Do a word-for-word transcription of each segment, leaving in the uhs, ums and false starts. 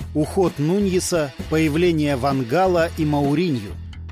Уход Нуньеса, появление Ван Гала и Мауринью.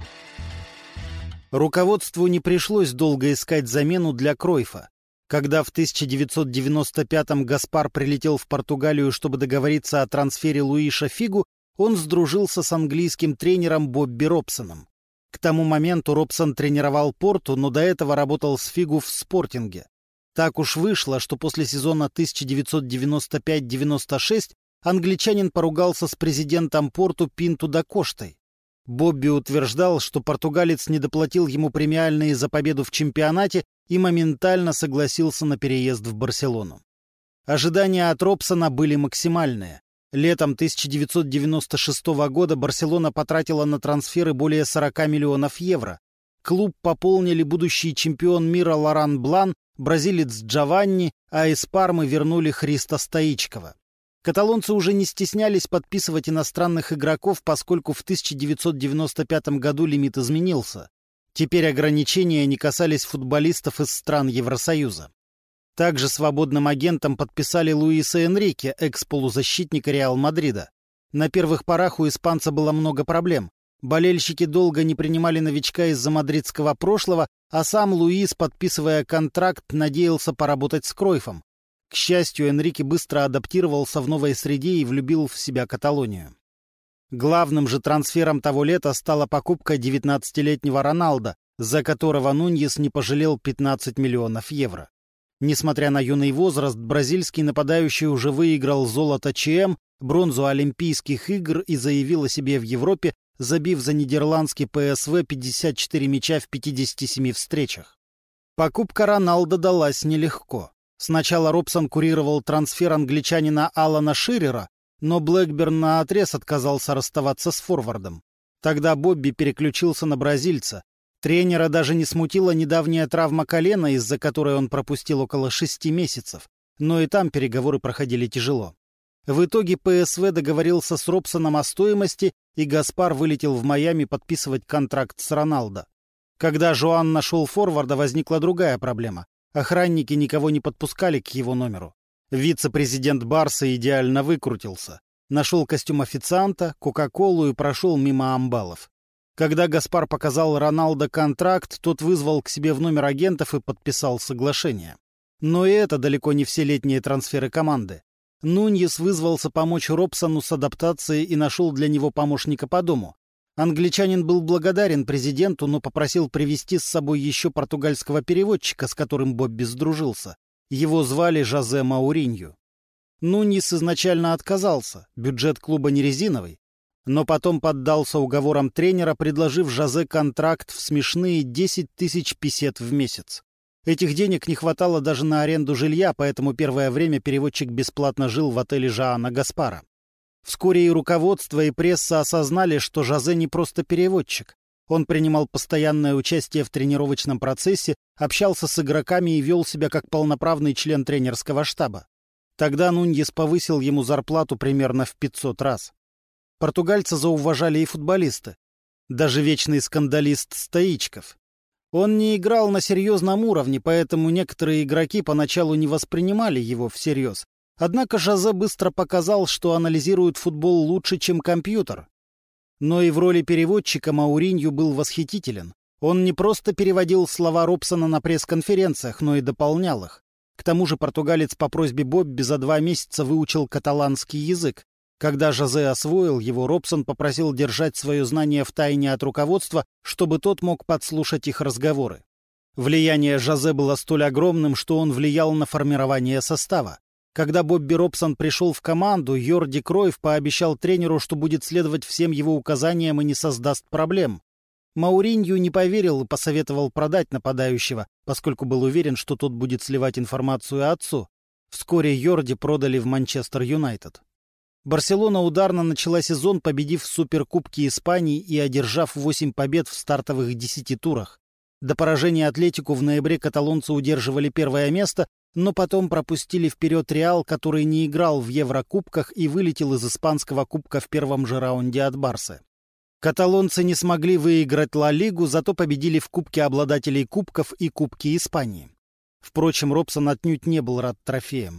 Руководству не пришлось долго искать замену для Кройфа. Когда в тысяча девятьсот девяносто пятом Гаспар прилетел в Португалию, чтобы договориться о трансфере Луиша Фигу, он сдружился с английским тренером Бобби Робсоном. К тому моменту Робсон тренировал Порту, но до этого работал с Фигу в Спортинге. Так уж вышло, что после сезона тысяча девятьсот девяносто пять девяносто шесть англичанин поругался с президентом Порту Пинту да Коштой. Бобби утверждал, что португалец не доплатил ему премиальные за победу в чемпионате и моментально согласился на переезд в Барселону. Ожидания от Робсона были максимальные. Летом тысяча девятьсот девяносто шестого года Барселона потратила на трансферы более сорока миллионов евро. Клуб пополнили будущий чемпион мира Лоран Блан, бразилец Джованни, а из Пармы вернули Христа Стоичкова. Каталонцы уже не стеснялись подписывать иностранных игроков, поскольку в тысяча девятьсот девяносто пятом году лимит изменился. Теперь ограничения не касались футболистов из стран Евросоюза. Также свободным агентом подписали Луиса Энрике, экс-полузащитника Реал Мадрида. На первых порах у испанца было много проблем. Болельщики долго не принимали новичка из-за мадридского прошлого, а сам Луис, подписывая контракт, надеялся поработать с Кройфом. К счастью, Энрике быстро адаптировался в новой среде и влюбил в себя Каталонию. Главным же трансфером того лета стала покупка девятнадцатилетнего Роналдо, за которого Нуньес не пожалел пятнадцать миллионов евро. Несмотря на юный возраст, бразильский нападающий уже выиграл золото ЧМ, бронзу Олимпийских игр и заявил о себе в Европе, забив за нидерландский ПСВ пятьдесят четыре мяча в пятидесяти семи встречах. Покупка Роналдо далась нелегко. Сначала Робсон курировал трансфер англичанина Алана Ширера, но Блэкберн наотрез отказался расставаться с форвардом. Тогда Бобби переключился на бразильца. Тренера даже не смутила недавняя травма колена, из-за которой он пропустил около шести месяцев, но и там переговоры проходили тяжело. В итоге ПСВ договорился с Робсоном о стоимости, и Гаспар вылетел в Майами подписывать контракт с Роналдо. Когда Жоан нашел форварда, возникла другая проблема. Охранники никого не подпускали к его номеру. Вице-президент Барса идеально выкрутился. Нашел костюм официанта, кока-колу и прошел мимо амбалов. Когда Гаспар показал Роналдо контракт, тот вызвал к себе в номер агентов и подписал соглашение. Но и это далеко не все летние трансферы команды. Нуньес вызвался помочь Робсону с адаптацией и нашел для него помощника по дому. Англичанин был благодарен президенту, но попросил привезти с собой еще португальского переводчика, с которым Бобби сдружился. Его звали Жозе Мауринью. Нуньес изначально отказался, бюджет клуба не резиновый, но потом поддался уговорам тренера, предложив Жозе контракт в смешные десять тысяч песет в месяц. Этих денег не хватало даже на аренду жилья, поэтому первое время переводчик бесплатно жил в отеле Жоана Гаспара. Вскоре и руководство, и пресса осознали, что Жозе не просто переводчик. Он принимал постоянное участие в тренировочном процессе, общался с игроками и вел себя как полноправный член тренерского штаба. Тогда Нуньес повысил ему зарплату примерно в пятьсот раз. Португальца зауважали и футболисты. Даже вечный скандалист Стоичков. Он не играл на серьезном уровне, поэтому некоторые игроки поначалу не воспринимали его всерьез. Однако Жозе быстро показал, что анализирует футбол лучше, чем компьютер. Но и в роли переводчика Мауринью был восхитителен. Он не просто переводил слова Робсона на пресс-конференциях, но и дополнял их. К тому же португалец по просьбе Бобби за два месяца выучил каталанский язык. Когда Жозе освоил его, Робсон попросил держать свое знание в тайне от руководства, чтобы тот мог подслушать их разговоры. Влияние Жозе было столь огромным, что он влиял на формирование состава. Когда Бобби Робсон пришел в команду, Йорди Кройф пообещал тренеру, что будет следовать всем его указаниям и не создаст проблем. Мауринью не поверил и посоветовал продать нападающего, поскольку был уверен, что тот будет сливать информацию отцу. Вскоре Йорди продали в Манчестер Юнайтед. Барселона ударно начала сезон, победив в Суперкубке Испании и одержав восемь побед в стартовых десяти турах. До поражения Атлетику в ноябре каталонцы удерживали первое место, но потом пропустили вперед Реал, который не играл в Еврокубках и вылетел из испанского кубка в первом же раунде от Барсы. Каталонцы не смогли выиграть Ла Лигу, зато победили в Кубке обладателей кубков и Кубке Испании. Впрочем, Робсон отнюдь не был рад трофеям.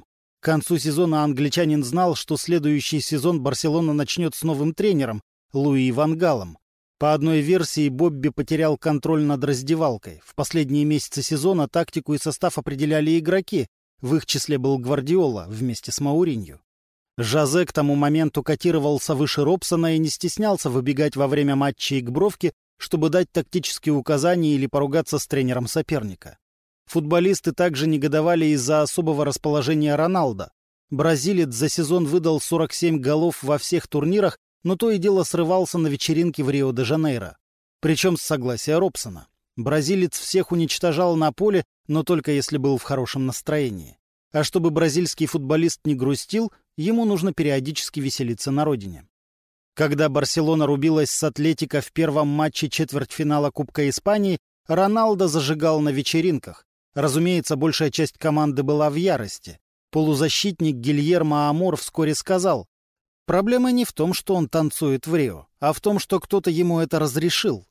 концу сезона англичанин знал, что следующий сезон Барселона начнет с новым тренером Луи ван Галом. По одной версии, Бобби потерял контроль над раздевалкой. В последние месяцы сезона тактику и состав определяли игроки. В их числе был Гвардиола вместе с Мауриньо. Жозе к тому моменту котировался выше Робсона и не стеснялся выбегать во время матчей к бровке, чтобы дать тактические указания или поругаться с тренером соперника. Футболисты также негодовали из-за особого расположения Роналдо. Бразилец за сезон выдал сорок семь голов во всех турнирах, но то и дело срывался на вечеринке в Рио-де-Жанейро. Причем с согласия Робсона. Бразилец всех уничтожал на поле, но только если был в хорошем настроении. А чтобы бразильский футболист не грустил, ему нужно периодически веселиться на родине. Когда Барселона рубилась с Атлетико в первом матче четвертьфинала Кубка Испании, Роналдо зажигал на вечеринках. Разумеется, большая часть команды была в ярости. Полузащитник Гильермо Амор вскоре сказал: «Проблема не в том, что он танцует в Рио, а в том, что кто-то ему это разрешил».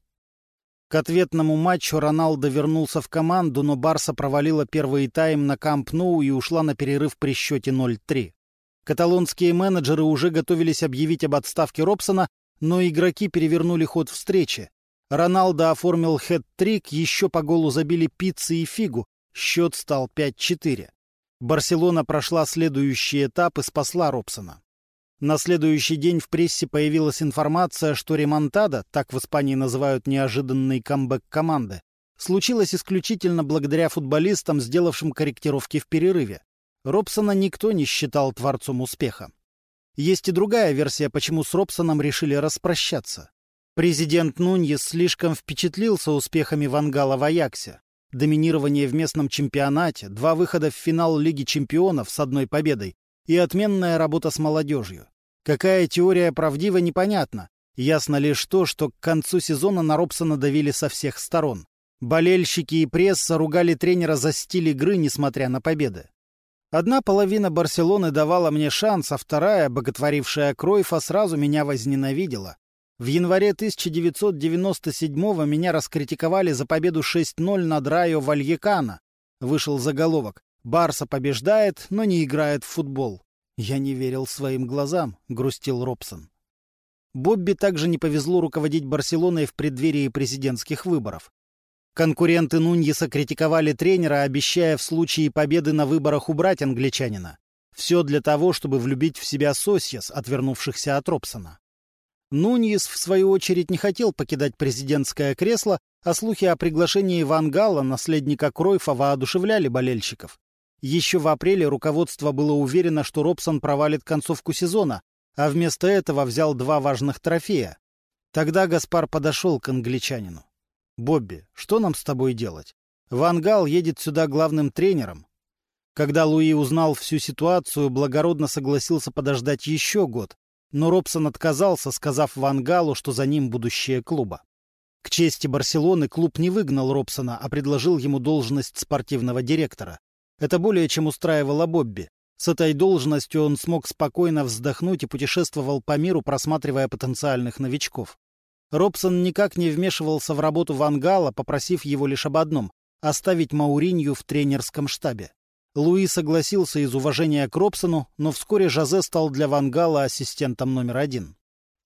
К ответному матчу Роналдо вернулся в команду, но Барса провалила первый тайм на Камп Ноу и ушла на перерыв при счете ноль три. Каталонские менеджеры уже готовились объявить об отставке Робсона, но игроки перевернули ход встречи. Роналдо оформил хэт-трик, еще по голу забили Пицци и Фигу, счет стал пять четыре. Барселона прошла следующий этап и спасла Робсона. На следующий день в прессе появилась информация, что ремонтада, так в Испании называют неожиданный камбэк команды, случилась исключительно благодаря футболистам, сделавшим корректировки в перерыве. Робсона никто не считал творцом успеха. Есть и другая версия, почему с Робсоном решили распрощаться. Президент Нуньес слишком впечатлился успехами Ван Гала в Аяксе. Доминирование в местном чемпионате, два выхода в финал Лиги чемпионов с одной победой и отменная работа с молодежью. Какая теория правдива, непонятно. Ясно лишь то, что к концу сезона на Робсона давили со всех сторон. Болельщики и пресса ругали тренера за стиль игры, несмотря на победы. Одна половина Барселоны давала мне шанс, а вторая, боготворившая Кройфа, сразу меня возненавидела. В январе тысяча девятьсот девяносто седьмого меня раскритиковали за победу шесть ноль над Райо Вальекано. Вышел заголовок: «Барса побеждает, но не играет в футбол». Я не верил своим глазам, грустил Робсон. Бобби также не повезло руководить Барселоной в преддверии президентских выборов. Конкуренты Нуньеса критиковали тренера, обещая в случае победы на выборах убрать англичанина. Все для того, чтобы влюбить в себя Сосьес, отвернувшихся от Робсона. Нуньес, в свою очередь, не хотел покидать президентское кресло, а слухи о приглашении Ван Гала, наследника Кройфа, воодушевляли болельщиков. Еще в апреле руководство было уверено, что Робсон провалит концовку сезона, а вместо этого взял два важных трофея. Тогда Гаспар подошел к англичанину. «Бобби, что нам с тобой делать? Ван Гал едет сюда главным тренером». Когда Луи узнал всю ситуацию, благородно согласился подождать еще год, но Робсон отказался, сказав Ван Галу, что за ним будущее клуба. К чести Барселоны клуб не выгнал Робсона, а предложил ему должность спортивного директора. Это более чем устраивало Бобби. С этой должностью он смог спокойно вздохнуть и путешествовал по миру, просматривая потенциальных новичков. Робсон никак не вмешивался в работу Ван Гала, попросив его лишь об одном — оставить Мауринью в тренерском штабе. Луи согласился из уважения к Робсону, но вскоре Жозе стал для Ван Гала ассистентом номер один.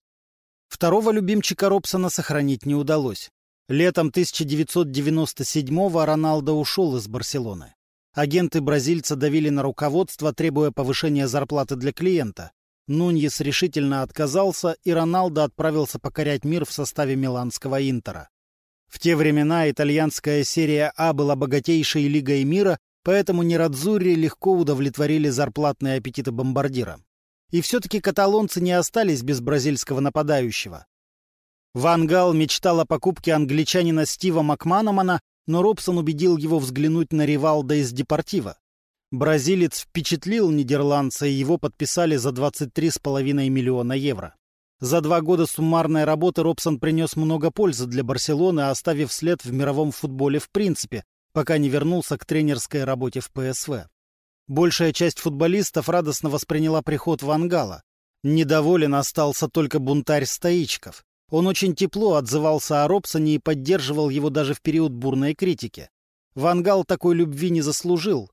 Второго любимчика Робсона сохранить не удалось. Летом тысяча девятьсот девяносто седьмого Роналдо ушел из Барселоны. Агенты бразильца давили на руководство, требуя повышения зарплаты для клиента. Нуньес решительно отказался, и Роналдо отправился покорять мир в составе миланского Интера. В те времена итальянская серия А была богатейшей лигой мира, поэтому нерадзурри легко удовлетворили зарплатные аппетиты бомбардира. И все-таки каталонцы не остались без бразильского нападающего. Ван Гал мечтал о покупке англичанина Стива Макманамана, но Робсон убедил его взглянуть на Ривалдо из Депортиво. Бразилец впечатлил нидерландца, и его подписали за двадцать три с половиной миллиона евро. За два года суммарной работы Робсон принес много пользы для Барселоны, оставив след в мировом футболе в принципе, пока не вернулся к тренерской работе в ПСВ. Большая часть футболистов радостно восприняла приход Ван Гала. Недоволен остался только бунтарь Стоичков. Он очень тепло отзывался о Робсоне и поддерживал его даже в период бурной критики. Ван Гал такой любви не заслужил.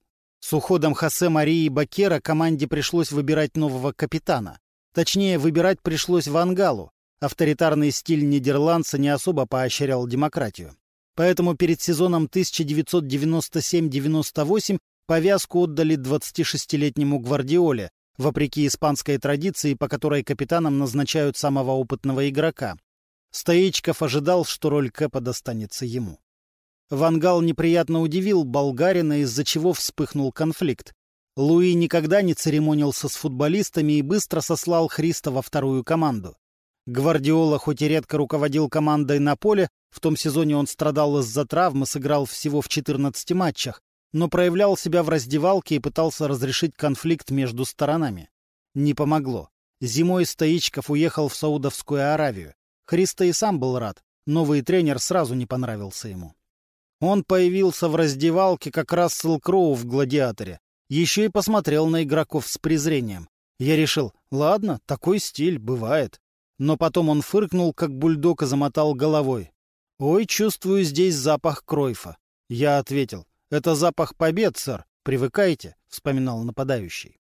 С уходом Хосе Марии Баккера команде пришлось выбирать нового капитана. Точнее, выбирать пришлось Ван Галу. Авторитарный стиль нидерландца не особо поощрял демократию. Поэтому перед сезоном тысяча девятьсот девяносто семь девяносто восемь повязку отдали двадцатишестилетнему Гвардиоле, вопреки испанской традиции, по которой капитаном назначают самого опытного игрока. Стоичков ожидал, что роль Кэпа достанется ему. Ван Гал неприятно удивил болгарина, из-за чего вспыхнул конфликт. Луи никогда не церемонился с футболистами и быстро сослал Христа во вторую команду. Гвардиола хоть и редко руководил командой на поле, в том сезоне он страдал из-за травмы, сыграл всего в четырнадцати матчах, но проявлял себя в раздевалке и пытался разрешить конфликт между сторонами. Не помогло. Зимой Стоичков уехал в Саудовскую Аравию. Христо и сам был рад. Новый тренер сразу не понравился ему. Он появился в раздевалке, как Рассел Кроу в «Гладиаторе». Еще и посмотрел на игроков с презрением. Я решил, ладно, такой стиль, бывает. Но потом он фыркнул, как бульдог, и замотал головой. «Ой, чувствую здесь запах Кройфа». Я ответил, «Это запах побед, сэр. Привыкайте», — вспоминал нападающий.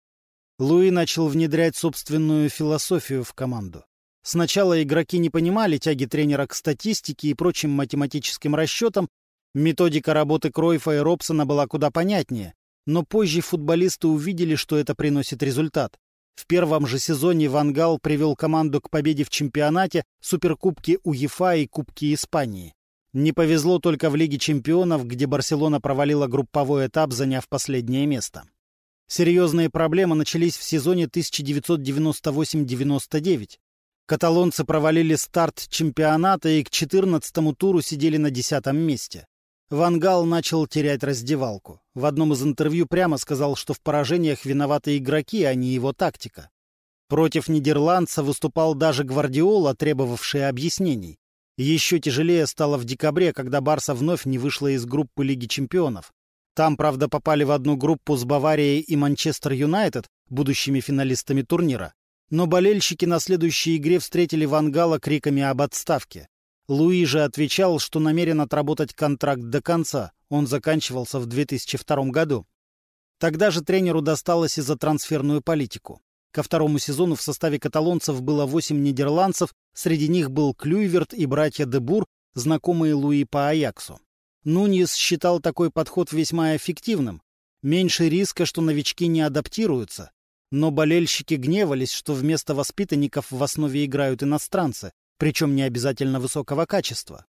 Луи начал внедрять собственную философию в команду. Сначала игроки не понимали тяги тренера к статистике и прочим математическим расчетам. Методика работы Кройфа и Робсона была куда понятнее, но позже футболисты увидели, что это приносит результат. В первом же сезоне Ван Гал привел команду к победе в чемпионате, Суперкубке УЕФА и Кубке Испании. Не повезло только в Лиге чемпионов, где Барселона провалила групповой этап, заняв последнее место. Серьезные проблемы начались в сезоне тысяча девятьсот девяносто восемь девяносто девять. Каталонцы провалили старт чемпионата и к четырнадцатому туру сидели на десятом месте. Ван Гал начал терять раздевалку. В одном из интервью прямо сказал, что в поражениях виноваты игроки, а не его тактика. Против нидерландца выступал даже Гвардиола, требовавший объяснений. Еще тяжелее стало в декабре, когда Барса вновь не вышла из группы Лиги чемпионов. Там, правда, попали в одну группу с Баварией и Манчестер Юнайтед, будущими финалистами турнира. Но болельщики на следующей игре встретили Ван Гала криками об отставке. Луи же отвечал, что намерен отработать контракт до конца. Он заканчивался в две тысячи втором году. Тогда же тренеру досталось и за трансферную политику. Ко второму сезону в составе каталонцев было восемь нидерландцев, среди них был Клюйверт и братья де Бур, знакомые Луи по Аяксу. Нуньес считал такой подход весьма эффективным. Меньше риска, что новички не адаптируются. Но болельщики гневались, что вместо воспитанников в основе играют иностранцы, причем не обязательно высокого качества.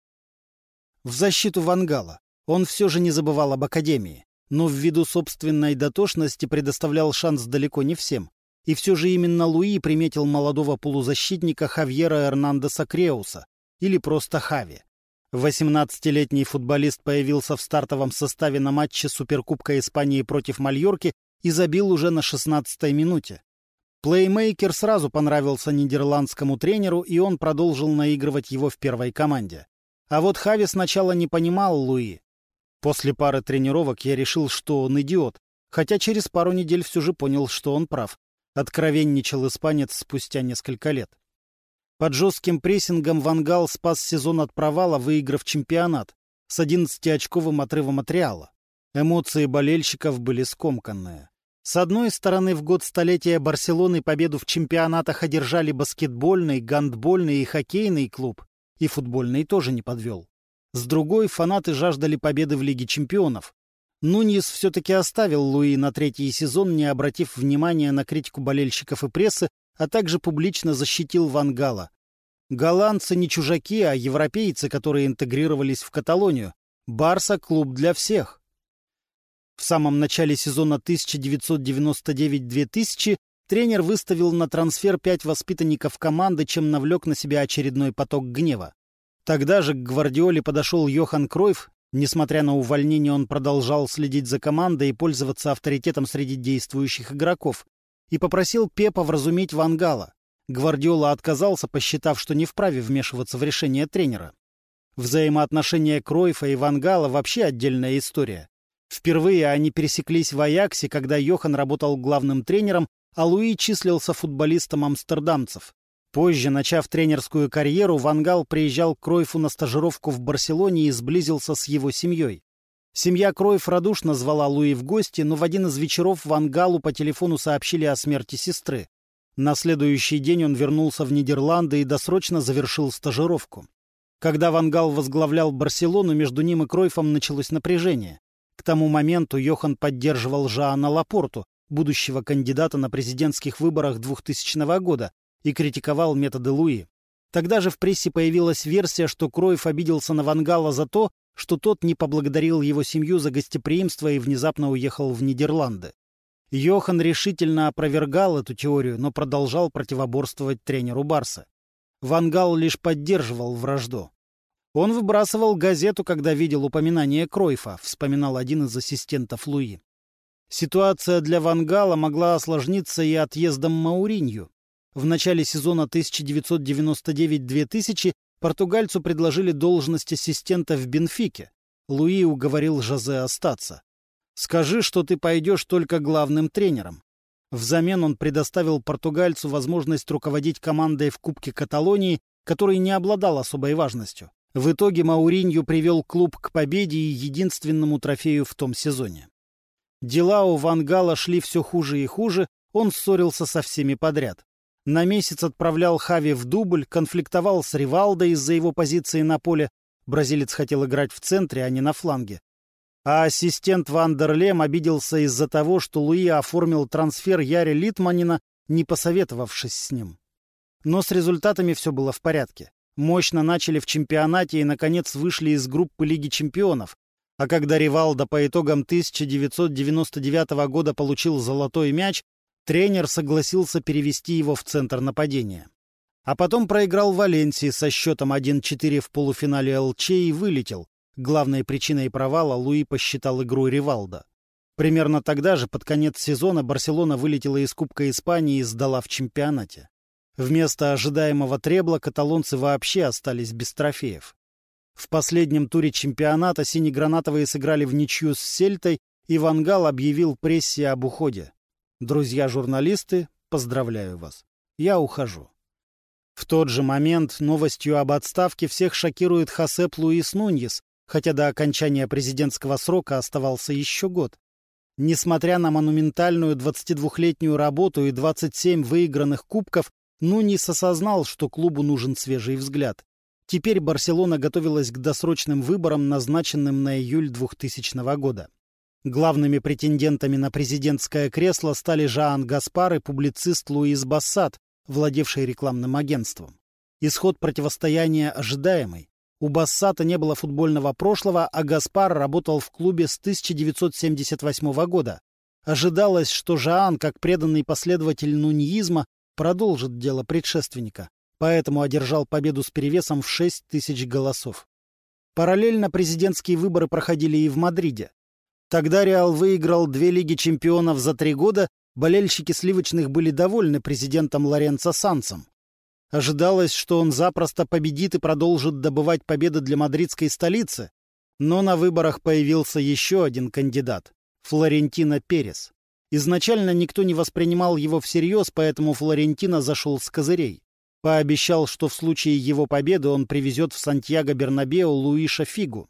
В защиту Ван Гала он все же не забывал об академии, но ввиду собственной дотошности предоставлял шанс далеко не всем. И все же именно Луи приметил молодого полузащитника Хавьера Эрнандеса Креуса, или просто Хави. восемнадцатилетний футболист появился в стартовом составе на матче Суперкубка Испании против Мальорки и забил уже на шестнадцатой минуте. Плеймейкер сразу понравился нидерландскому тренеру, и он продолжил наигрывать его в первой команде. А вот Хави сначала не понимал Луи. После пары тренировок я решил, что он идиот, хотя через пару недель все же понял, что он прав. Откровенничал испанец спустя несколько лет. Под жестким прессингом Ван Гал спас сезон от провала, выиграв чемпионат с одиннадцатиочковым отрывом от Реала. Эмоции болельщиков были скомканные. С одной стороны, в год столетия Барселоны победу в чемпионатах одержали баскетбольный, гандбольный и хоккейный клуб, и футбольный тоже не подвел. С другой, фанаты жаждали победы в Лиге чемпионов. Нуньес все-таки оставил Луи на третий сезон, не обратив внимания на критику болельщиков и прессы, а также публично защитил Ван Гала. Голландцы не чужаки, а европейцы, которые интегрировались в Каталонию. Барса — клуб для всех. В самом начале сезона тысяча девятьсот девяносто девять две тысячи тренер выставил на трансфер пять воспитанников команды, чем навлек на себя очередной поток гнева. Тогда же к Гвардиоле подошел Йохан Кройф. Несмотря на увольнение, он продолжал следить за командой и пользоваться авторитетом среди действующих игроков, и попросил Пепа вразумить Ван Гала. Гвардиола отказался, посчитав, что не вправе вмешиваться в решение тренера. Взаимоотношения Кройфа и Ван Гала вообще отдельная история. Впервые они пересеклись в Аяксе, когда Йохан работал главным тренером, а Луи числился футболистом амстердамцев. Позже, начав тренерскую карьеру, Ван Гал приезжал к Кройфу на стажировку в Барселоне и сблизился с его семьей. Семья Кройф радушно звала Луи в гости, но в один из вечеров Ван Галу по телефону сообщили о смерти сестры. На следующий день он вернулся в Нидерланды и досрочно завершил стажировку. Когда Ван Гал возглавлял Барселону, между ним и Кройфом началось напряжение. К тому моменту Йохан поддерживал Жоана Лапорту, будущего кандидата на президентских выборах двухтысячного года, и критиковал методы Луи. Тогда же в прессе появилась версия, что Кройф обиделся на Ван Гала за то, что тот не поблагодарил его семью за гостеприимство и внезапно уехал в Нидерланды. Йохан решительно опровергал эту теорию, но продолжал противоборствовать тренеру Барсы. Ван Гал лишь поддерживал вражду. Он выбрасывал газету, когда видел упоминание Кройфа, вспоминал один из ассистентов Луи. Ситуация для Ван Гала могла осложниться и отъездом Мауринью. В начале сезона тысяча девятьсот девяносто девять — две тысячи португальцу предложили должность ассистента в Бенфике. Луи уговорил Жозе остаться. «Скажи, что ты пойдешь только главным тренером». Взамен он предоставил португальцу возможность руководить командой в Кубке Каталонии, который не обладал особой важностью. В итоге Мауринью привел клуб к победе и единственному трофею в том сезоне. Дела у Ван Гала шли все хуже и хуже, он ссорился со всеми подряд. На месяц отправлял Хави в дубль, конфликтовал с Ривалдо из-за его позиции на поле. Бразилец хотел играть в центре, а не на фланге. А ассистент Ван дер Лем обиделся из-за того, что Луи оформил трансфер Яри Литманина, не посоветовавшись с ним. Но с результатами все было в порядке. Мощно начали в чемпионате и, наконец, вышли из группы Лиги чемпионов. А когда Ривалдо по итогам тысяча девятьсот девяносто девятого года получил золотой мяч, тренер согласился перевести его в центр нападения. А потом проиграл Валенсии со счетом один четыре в полуфинале эл че и вылетел. Главной причиной провала Луи посчитал игру Ривалдо. Примерно тогда же, под конец сезона, Барселона вылетела из Кубка Испании и сдала в чемпионате. Вместо ожидаемого требла каталонцы вообще остались без трофеев. В последнем туре чемпионата синегранатовые сыграли в ничью с Сельтой, и Ван Гал объявил прессе об уходе. «Друзья-журналисты, поздравляю вас. Я ухожу». В тот же момент новостью об отставке всех шокирует Хосеп Луис Нуньес, хотя до окончания президентского срока оставался еще год. Несмотря на монументальную двадцатидвухлетнюю работу и двадцать семь выигранных кубков, Нуньес осознал, что клубу нужен свежий взгляд. Теперь Барселона готовилась к досрочным выборам, назначенным на июль двухтысячного года. Главными претендентами на президентское кресло стали Жоан Гаспар и публицист Луис Бассат, владевший рекламным агентством. Исход противостояния ожидаемый. У Бассата не было футбольного прошлого, а Гаспар работал в клубе с тысяча девятьсот семьдесят восьмого года. Ожидалось, что Жоан, как преданный последователь нуньизма, продолжит дело предшественника, поэтому одержал победу с перевесом в шесть тысяч голосов. Параллельно президентские выборы проходили и в Мадриде. Тогда Реал выиграл две Лиги чемпионов за три года, болельщики сливочных были довольны президентом Лоренцо Сансом. Ожидалось, что он запросто победит и продолжит добывать победы для мадридской столицы, но на выборах появился еще один кандидат — Флорентино Перес. Изначально никто не воспринимал его всерьез, поэтому Флорентино зашел с козырей. Пообещал, что в случае его победы он привезет в Сантьяго-Бернабеу Луиша Фигу.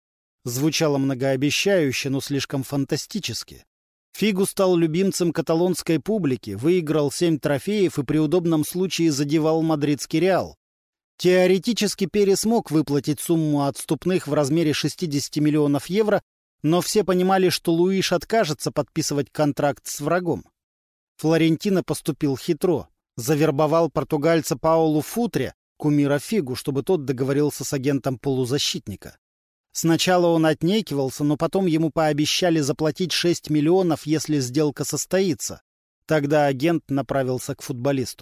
Звучало многообещающе, но слишком фантастически. Фигу стал любимцем каталонской публики, выиграл семь трофеев и при удобном случае задевал мадридский Реал. Теоретически Перес мог выплатить сумму отступных в размере шестьдесят миллионов евро, но все понимали, что Луиш откажется подписывать контракт с врагом. Флорентино поступил хитро. Завербовал португальца Паулу Футре, кумира Фигу, чтобы тот договорился с агентом полузащитника. Сначала он отнекивался, но потом ему пообещали заплатить шесть миллионов, если сделка состоится. Тогда агент направился к футболисту.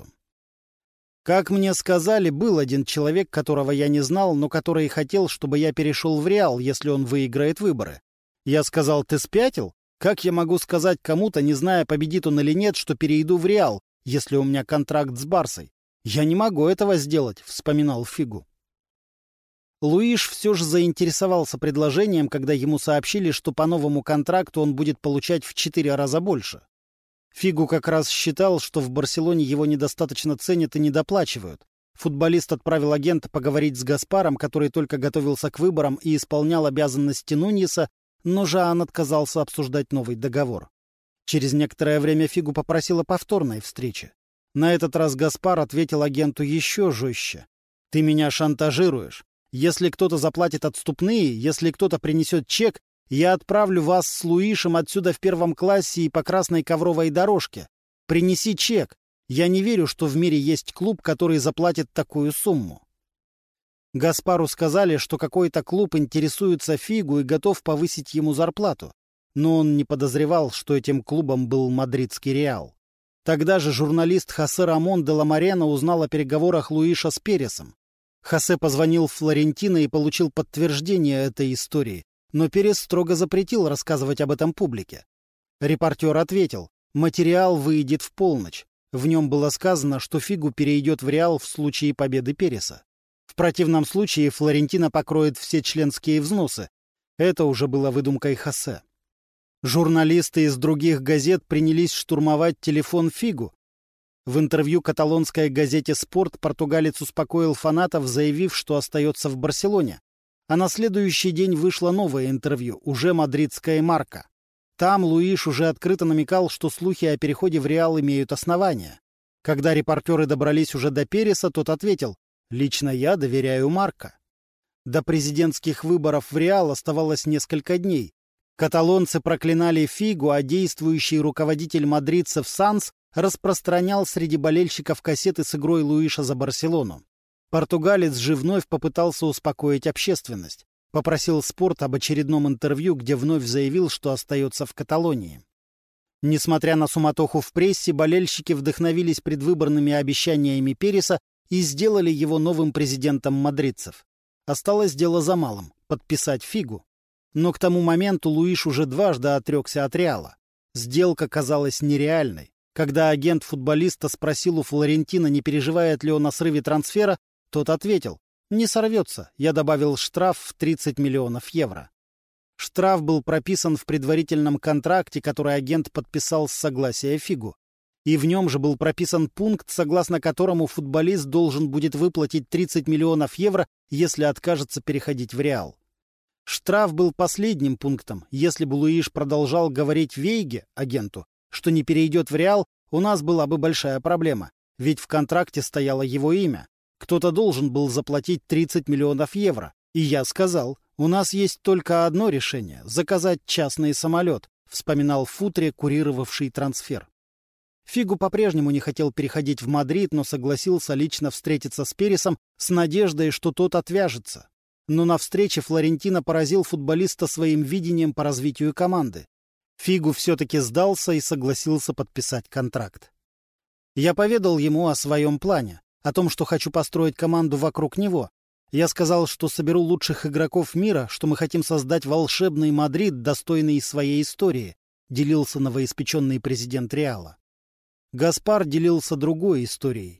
Как мне сказали, был один человек, которого я не знал, но который хотел, чтобы я перешел в Реал, если он выиграет выборы. Я сказал: «Ты спятил? Как я могу сказать кому-то, не зная, победит он или нет, что перейду в Реал, если у меня контракт с Барсой? Я не могу этого сделать», — вспоминал Фигу. Луиш все же заинтересовался предложением, когда ему сообщили, что по новому контракту он будет получать в четыре раза больше. Фигу как раз считал, что в Барселоне его недостаточно ценят и недоплачивают. Футболист отправил агента поговорить с Гаспаром, который только готовился к выборам и исполнял обязанности Нуньеса, но Жаан отказался обсуждать новый договор. Через некоторое время Фигу попросил о повторной встрече. На этот раз Гаспар ответил агенту еще жестче. «Ты меня шантажируешь. Если кто-то заплатит отступные, если кто-то принесет чек, я отправлю вас с Луишем отсюда в первом классе и по красной ковровой дорожке. Принеси чек. Я не верю, что в мире есть клуб, который заплатит такую сумму». Гаспару сказали, что какой-то клуб интересуется Фигу и готов повысить ему зарплату. Но он не подозревал, что этим клубом был мадридский Реал. Тогда же журналист Хосе Рамон де ла Морена узнал о переговорах Луиша с Пересом. Хосе позвонил в Флорентино и получил подтверждение этой истории, но Перес строго запретил рассказывать об этом публике. Репортер ответил: материал выйдет в полночь. В нем было сказано, что Фигу перейдет в Реал в случае победы Переса. В противном случае Флорентино покроет все членские взносы. Это уже было выдумкой Хосе. Журналисты из других газет принялись штурмовать телефон Фигу. В интервью каталонской газете «Спорт» португалец успокоил фанатов, заявив, что остается в Барселоне. А на следующий день вышло новое интервью, уже мадридская «Марка». Там Луиш уже открыто намекал, что слухи о переходе в Реал имеют основания. Когда репортеры добрались уже до Переса, тот ответил: «Лично я доверяю Марка». До президентских выборов в Реал оставалось несколько дней. Каталонцы проклинали Фигу, а действующий руководитель мадридцев Санс распространял среди болельщиков кассеты с игрой Луиша за Барселону. Португалец же вновь попытался успокоить общественность. Попросил «Спорт» об очередном интервью, где вновь заявил, что остается в Каталонии. Несмотря на суматоху в прессе, болельщики вдохновились предвыборными обещаниями Переса и сделали его новым президентом мадридцев. Осталось дело за малым — подписать Фигу. Но к тому моменту Луиш уже дважды отрекся от Реала. Сделка казалась нереальной. Когда агент футболиста спросил у Флорентино, не переживает ли он о срыве трансфера, тот ответил: «Не сорвется, я добавил штраф в тридцать миллионов евро». Штраф был прописан в предварительном контракте, который агент подписал с согласия Фигу. И в нем же был прописан пункт, согласно которому футболист должен будет выплатить тридцать миллионов евро, если откажется переходить в Реал. Штраф был последним пунктом. Если бы Луиш продолжал говорить Вейге, агенту, что не перейдет в Реал, у нас была бы большая проблема. Ведь в контракте стояло его имя. Кто-то должен был заплатить тридцать миллионов евро. И я сказал: у нас есть только одно решение — заказать частный самолет, вспоминал Футре, курировавший трансфер. Фигу по-прежнему не хотел переходить в Мадрид, но согласился лично встретиться с Пересом с надеждой, что тот отвяжется. Но на встрече Флорентино поразил футболиста своим видением по развитию команды. Фигу все-таки сдался и согласился подписать контракт. Я поведал ему о своем плане, о том, что хочу построить команду вокруг него. Я сказал, что соберу лучших игроков мира, что мы хотим создать волшебный Мадрид, достойный своей истории, делился новоиспеченный президент Реала. Гаспар делился другой историей.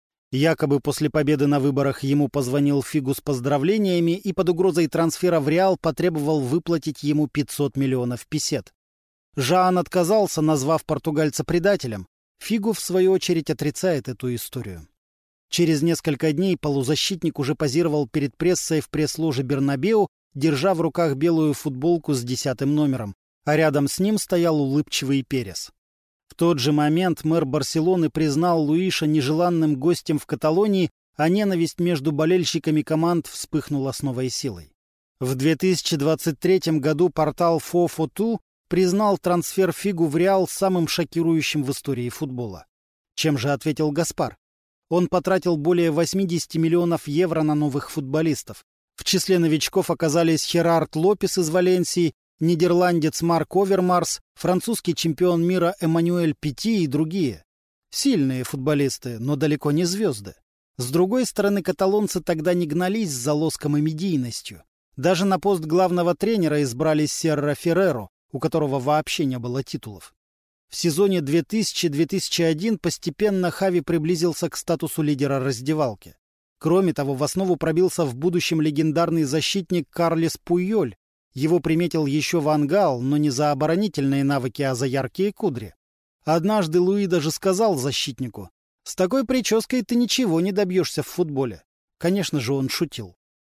Якобы после победы на выборах ему позвонил Фигу с поздравлениями и под угрозой трансфера в Реал потребовал выплатить ему пятьсот миллионов песет. Жаан отказался, назвав португальца предателем. Фигу, в свою очередь, отрицает эту историю. Через несколько дней полузащитник уже позировал перед прессой в пресс-ложе Бернабеу, держа в руках белую футболку с десятым номером, а рядом с ним стоял улыбчивый Перес. В тот же момент мэр Барселоны признал Луиша нежеланным гостем в Каталонии, а ненависть между болельщиками команд вспыхнула с новой силой. В две тысячи двадцать третьем году портал фо-фо-ту признал трансфер Фигу в Реал самым шокирующим в истории футбола. Чем же ответил Гаспар? Он потратил более восемьдесят миллионов евро на новых футболистов. В числе новичков оказались Херард Лопес из Валенсии, нидерландец Марк Овермарс, французский чемпион мира Эммануэль Петти и другие. Сильные футболисты, но далеко не звезды. С другой стороны, каталонцы тогда не гнались за лоском и медийностью. Даже на пост главного тренера избрали Серра Ферреро, у которого вообще не было титулов. В сезоне две тысячи — две тысячи один постепенно Хави приблизился к статусу лидера раздевалки. Кроме того, в основу пробился в будущем легендарный защитник Карлес Пуйоль. Его приметил еще Ван Гал, но не за оборонительные навыки, а за яркие кудри. Однажды Луи даже сказал защитнику: «С такой прической ты ничего не добьешься в футболе». Конечно же, он шутил.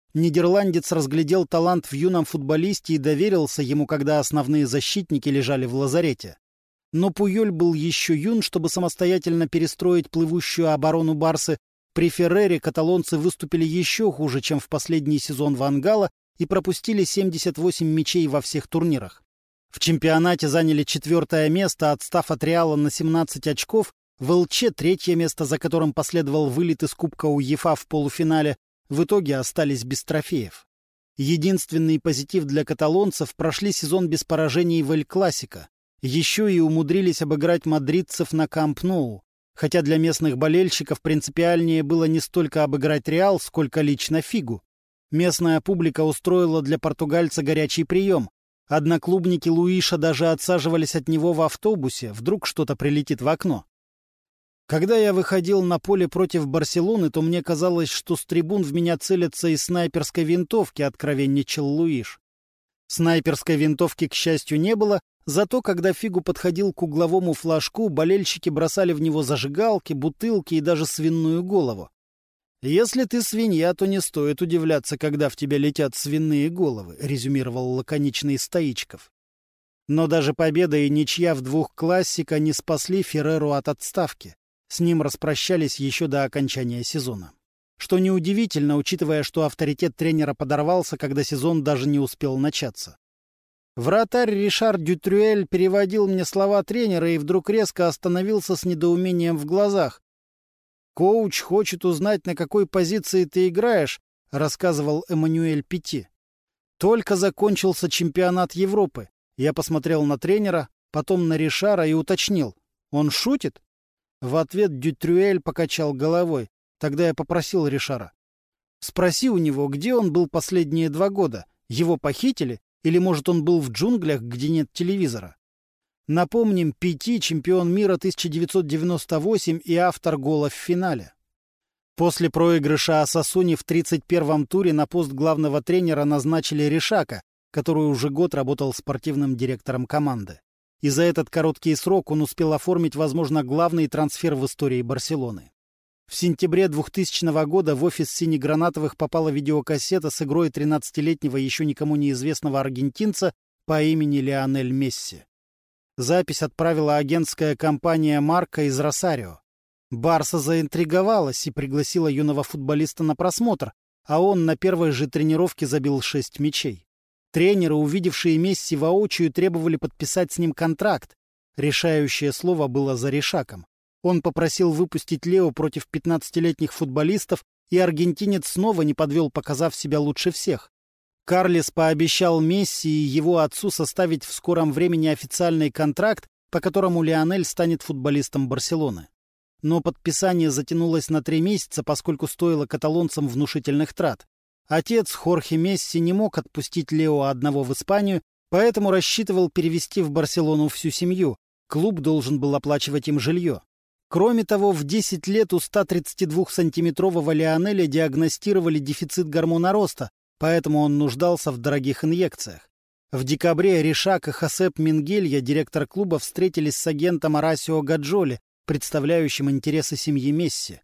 Нидерландец разглядел талант в юном футболисте и доверился ему, когда основные защитники лежали в лазарете. Но Пуйоль был еще юн, чтобы самостоятельно перестроить плывущую оборону Барсы. При Феррере каталонцы выступили еще хуже, чем в последний сезон Ван Гала, и пропустили семьдесят восемь мячей во всех турнирах. В чемпионате заняли четвертое место, отстав от Реала на семнадцать очков, в ЛЧ третье место, за которым последовал вылет из Кубка УЕФА в полуфинале, в итоге остались без трофеев. Единственный позитив для каталонцев — прошли сезон без поражений в Эль-Классико. Еще и умудрились обыграть мадридцев на Камп Ноу, хотя для местных болельщиков принципиальнее было не столько обыграть Реал, сколько лично Фигу. Местная публика устроила для португальца горячий прием. Одноклубники Луиша даже отсаживались от него в автобусе, вдруг что-то прилетит в окно. Когда я выходил на поле против Барселоны, то мне казалось, что с трибун в меня целятся из снайперской винтовки, откровенничал Луиш. Снайперской винтовки, к счастью, не было, зато когда Фигу подходил к угловому флажку, болельщики бросали в него зажигалки, бутылки и даже свиную голову. «Если ты свинья, то не стоит удивляться, когда в тебя летят свиные головы», — резюмировал лаконичный Стоичков. Но даже победа и ничья в двух классика не спасли Ферреру от отставки. С ним распрощались еще до окончания сезона. Что неудивительно, учитывая, что авторитет тренера подорвался, когда сезон даже не успел начаться. Вратарь Ришар Дютрюэль переводил мне слова тренера и вдруг резко остановился с недоумением в глазах. «Коуч хочет узнать, на какой позиции ты играешь», — рассказывал Эммануэль Петти. «Только закончился чемпионат Европы. Я посмотрел на тренера, потом на Ришара и уточнил. Он шутит?» В ответ Дютрюэль покачал головой. Тогда я попросил Ришара. «Спроси у него, где он был последние два года. Его похитили? Или, может, он был в джунглях, где нет телевизора?» Напомним, Петти — чемпион мира тысяча девятьсот девяносто восемь и автор гола в финале. После проигрыша Осасуни в тридцать первом туре на пост главного тренера назначили Ришака, который уже год работал спортивным директором команды. И за этот короткий срок он успел оформить, возможно, главный трансфер в истории Барселоны. В сентябре двухтысячного года в офис синегранатовых попала видеокассета с игрой тринадцатилетнего еще никому неизвестного аргентинца по имени Лионель Месси. Запись отправила агентская компания «Марка» из Росарио. Барса заинтриговалась и пригласила юного футболиста на просмотр, а он на первой же тренировке забил шесть мячей. Тренеры, увидевшие Месси воочию, требовали подписать с ним контракт. Решающее слово было за Ришаком. Он попросил выпустить Лео против пятнадцатилетних футболистов, и аргентинец снова не подвел, показав себя лучше всех. Карлес пообещал Месси и его отцу составить в скором времени официальный контракт, по которому Лионель станет футболистом Барселоны. Но подписание затянулось на три месяца, поскольку стоило каталонцам внушительных трат. Отец Хорхе Месси не мог отпустить Лео одного в Испанию, поэтому рассчитывал перевести в Барселону всю семью. Клуб должен был оплачивать им жилье. Кроме того, в десять лет у ста тридцати двухсантиметрового Лионеля диагностировали дефицит гормона роста, поэтому он нуждался в дорогих инъекциях. В декабре Ришак и Хосеп Мингелья, директор клуба, встретились с агентом Орасио Гаджоли, представляющим интересы семьи Месси.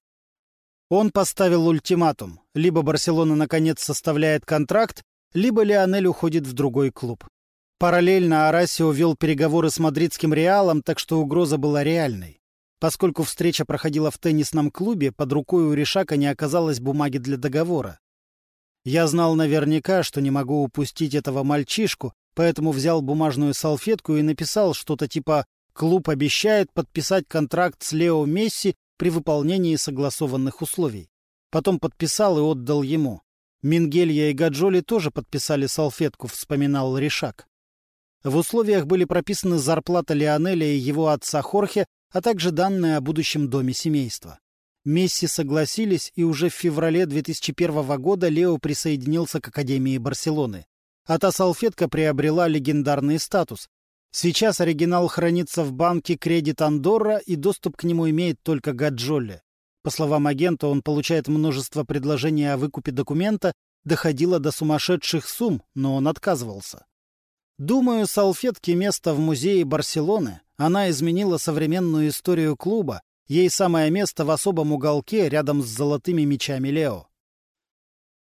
Он поставил ультиматум: либо Барселона наконец составляет контракт, либо Лионель уходит в другой клуб. Параллельно Орасио вел переговоры с мадридским Реалом, так что угроза была реальной. Поскольку встреча проходила в теннисном клубе, под рукой у Ришака не оказалось бумаги для договора. Я знал наверняка, что не могу упустить этого мальчишку, поэтому взял бумажную салфетку и написал что-то типа «Клуб обещает подписать контракт с Лео Месси при выполнении согласованных условий». Потом подписал и отдал ему. Мингелья и Гаджоли тоже подписали салфетку, вспоминал Ришак. В условиях были прописаны зарплата Лионеля и его отца Хорхе, а также данные о будущем доме семейства. Месси согласились, и уже в феврале две тысячи первого года Лео присоединился к Академии Барселоны. А та салфетка приобрела легендарный статус. Сейчас оригинал хранится в банке Кредит Андорра, и доступ к нему имеет только Гаджолли. По словам агента, он получает множество предложений о выкупе документа, доходило до сумасшедших сумм, но он отказывался. Думаю, салфетке место в музее Барселоны. Она изменила современную историю клуба. Ей самое место в особом уголке рядом с золотыми мячами Лео.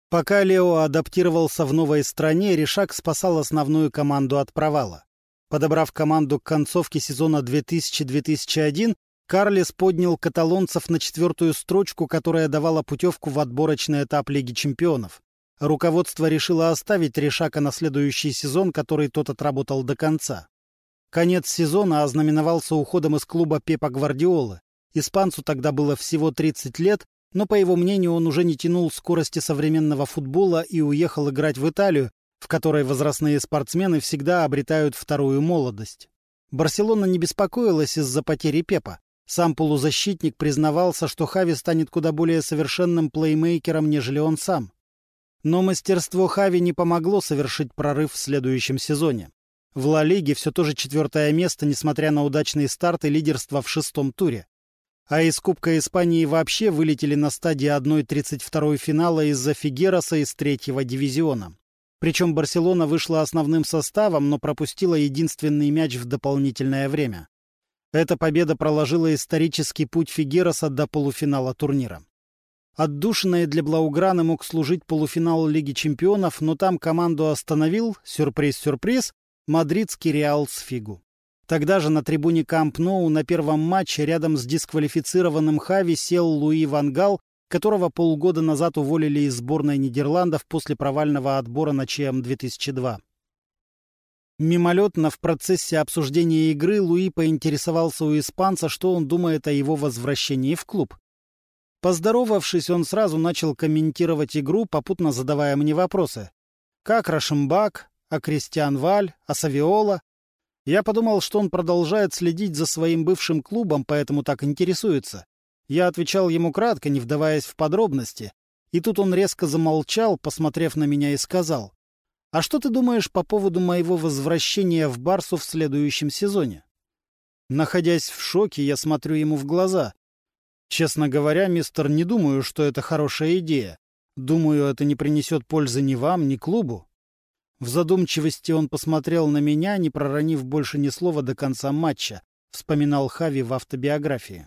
Пока Лео адаптировался в новой стране, Ришак спасал основную команду от провала. Подобрав команду к концовке сезона две тысячи — две тысячи один, Карлес поднял каталонцев на четвертую строчку, которая давала путевку в отборочный этап Лиги чемпионов. Руководство решило оставить Ришака на следующий сезон, который тот отработал до конца. Конец сезона ознаменовался уходом из клуба Пепа Гвардиолы. Испанцу тогда было всего тридцать лет, но, по его мнению, он уже не тянул скорости современного футбола и уехал играть в Италию, в которой возрастные спортсмены всегда обретают вторую молодость. Барселона не беспокоилась из-за потери Пепа. Сам полузащитник признавался, что Хави станет куда более совершенным плеймейкером, нежели он сам. Но мастерство Хави не помогло совершить прорыв в следующем сезоне. В Ла Лиге все то же четвертое место, несмотря на удачный старт и лидерство в шестом туре. А из Кубка Испании вообще вылетели на стадии одна тридцать два финала из-за Фигероса из третьего дивизиона. Причем Барселона вышла основным составом, но пропустила единственный мяч в дополнительное время. Эта победа проложила исторический путь Фигероса до полуфинала турнира. Отдушиной для Блауграны мог служить полуфинал Лиги чемпионов, но там команду остановил, сюрприз-сюрприз, мадридский Реал с Фигу. Тогда же на трибуне Камп Ноу на первом матче рядом с дисквалифицированным Хави сел Луи ван Гал, которого полгода назад уволили из сборной Нидерландов после провального отбора на ЧМ две тысячи два. Мимолетно в процессе обсуждения игры Луи поинтересовался у испанца, что он думает о его возвращении в клуб. Поздоровавшись, он сразу начал комментировать игру, попутно задавая мне вопросы. Как Рашимбак, а Кристиан Валь, а Савиола? Я подумал, что он продолжает следить за своим бывшим клубом, поэтому так интересуется. Я отвечал ему кратко, не вдаваясь в подробности, и тут он резко замолчал, посмотрев на меня, и сказал: «А что ты думаешь по поводу моего возвращения в Барсу в следующем сезоне?» Находясь в шоке, я смотрю ему в глаза. «Честно говоря, мистер, не думаю, что это хорошая идея. Думаю, это не принесет пользы ни вам, ни клубу». В задумчивости он посмотрел на меня, не проронив больше ни слова до конца матча, вспоминал Хави в автобиографии.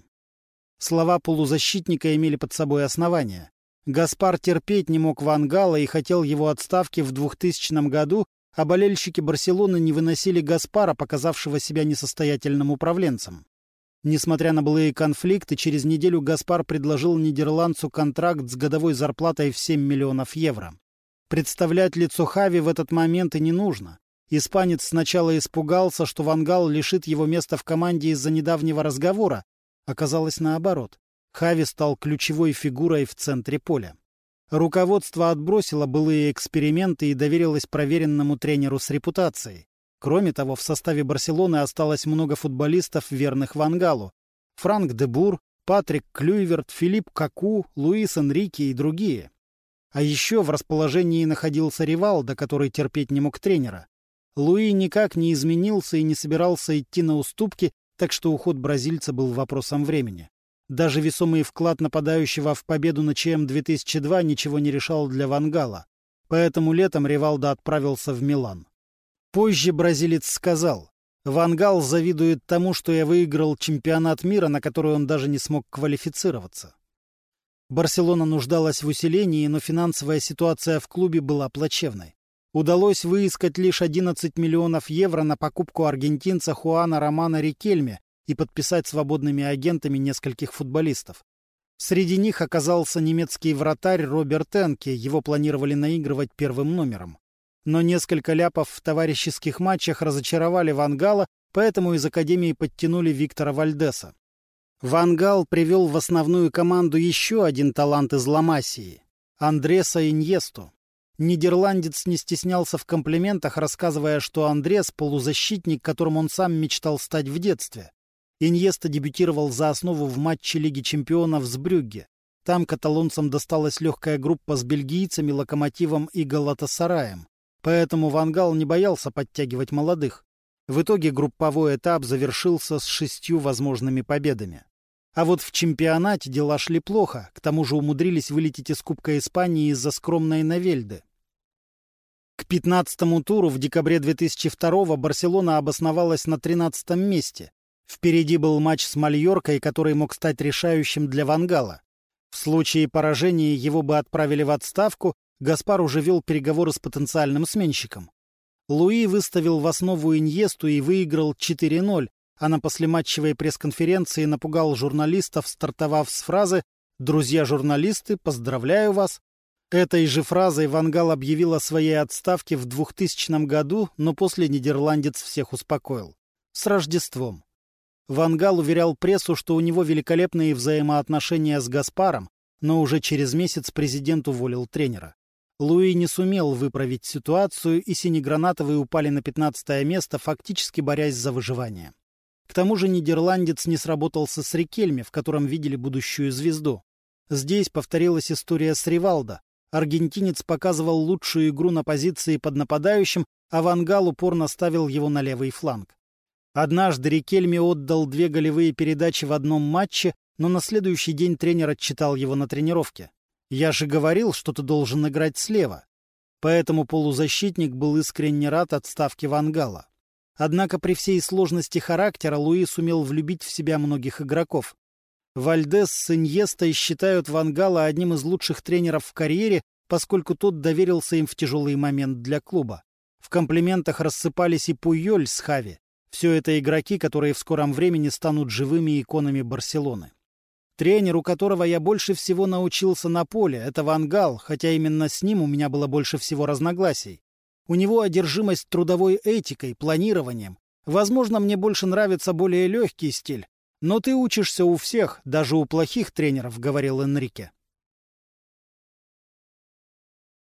Слова полузащитника имели под собой основания. Гаспар терпеть не мог ван Гала и хотел его отставки в двухтысячном году, а болельщики Барселоны не выносили Гаспара, показавшего себя несостоятельным управленцем. Несмотря на былые конфликты, через неделю Гаспар предложил нидерландцу контракт с годовой зарплатой в семь миллионов евро. Представлять лицо Хави в этот момент и не нужно. Испанец сначала испугался, что ван Гал лишит его места в команде из-за недавнего разговора. Оказалось наоборот. Хави стал ключевой фигурой в центре поля. Руководство отбросило былые эксперименты и доверилось проверенному тренеру с репутацией. Кроме того, в составе Барселоны осталось много футболистов, верных ван Галу. Франк де Бур, Патрик Клюйверт, Филипп Коку, Луис Энрике и другие. А еще в расположении находился Ривалдо, который терпеть не мог тренера. Луи никак не изменился и не собирался идти на уступки, так что уход бразильца был вопросом времени. Даже весомый вклад нападающего в победу на ЧМ две тысячи два ничего не решал для ван Гала. Поэтому летом Ривалдо отправился в Милан. Позже бразилец сказал: «Ван Гал завидует тому, что я выиграл чемпионат мира, на который он даже не смог квалифицироваться». Барселона нуждалась в усилении, но финансовая ситуация в клубе была плачевной. Удалось выискать лишь одиннадцать миллионов евро на покупку аргентинца Хуана Романа Рикельме и подписать свободными агентами нескольких футболистов. Среди них оказался немецкий вратарь Роберт Энке, его планировали наигрывать первым номером. Но несколько ляпов в товарищеских матчах разочаровали ван Гала, поэтому из академии подтянули Виктора Вальдеса. Ван Гал привел в основную команду еще один талант из Ла-Масии — Андреса Иньесту. Нидерландец не стеснялся в комплиментах, рассказывая, что Андрес — полузащитник, которым он сам мечтал стать в детстве. Иньеста дебютировал за основу в матче Лиги чемпионов с Брюгге. Там каталонцам досталась легкая группа с бельгийцами, Локомотивом и Галатасараем. Поэтому ван Гал не боялся подтягивать молодых. В итоге групповой этап завершился с шестью возможными победами. А вот в чемпионате дела шли плохо, к тому же умудрились вылететь из Кубка Испании из-за скромной Новельды. К пятнадцатому туру в декабре две тысячи второго Барселона обосновалась на тринадцатом месте. Впереди был матч с Мальоркой, который мог стать решающим для ван Гала. В случае поражения его бы отправили в отставку, Гаспар уже вел переговоры с потенциальным сменщиком. Луи выставил в основу Иньесту и выиграл четыре ноль, а на послематчевой пресс-конференции напугал журналистов, стартовав с фразы «Друзья журналисты, поздравляю вас». Этой же фразой Ван Гал объявил о своей отставке в двухтысячном году, но после нидерландец всех успокоил. С Рождеством. Ван Гал уверял прессу, что у него великолепные взаимоотношения с Гаспаром, но уже через месяц президент уволил тренера. Луи не сумел выправить ситуацию, и синегранатовые упали на пятнадцатое место, фактически борясь за выживание. К тому же нидерландец не сработался с Рикельме, в котором видели будущую звезду. Здесь повторилась история с Ривалдо. Аргентинец показывал лучшую игру на позиции под нападающим, а Ван Гал упорно ставил его на левый фланг. Однажды Рикельме отдал две голевые передачи в одном матче, но на следующий день тренер отчитал его на тренировке. «Я же говорил, что ты должен играть слева». Поэтому полузащитник был искренне рад отставке Ван Гала. Однако при всей сложности характера Луи сумел влюбить в себя многих игроков. Вальдес с Иньестой считают Ван Гала одним из лучших тренеров в карьере, поскольку тот доверился им в тяжелый момент для клуба. В комплиментах рассыпались и Пуйоль с Хави. Все это игроки, которые в скором времени станут живыми иконами Барселоны. Тренер, у которого я больше всего научился на поле, это Ван Гал, хотя именно с ним у меня было больше всего разногласий. У него одержимость трудовой этикой, планированием. Возможно, мне больше нравится более легкий стиль. Но ты учишься у всех, даже у плохих тренеров, говорил Энрике.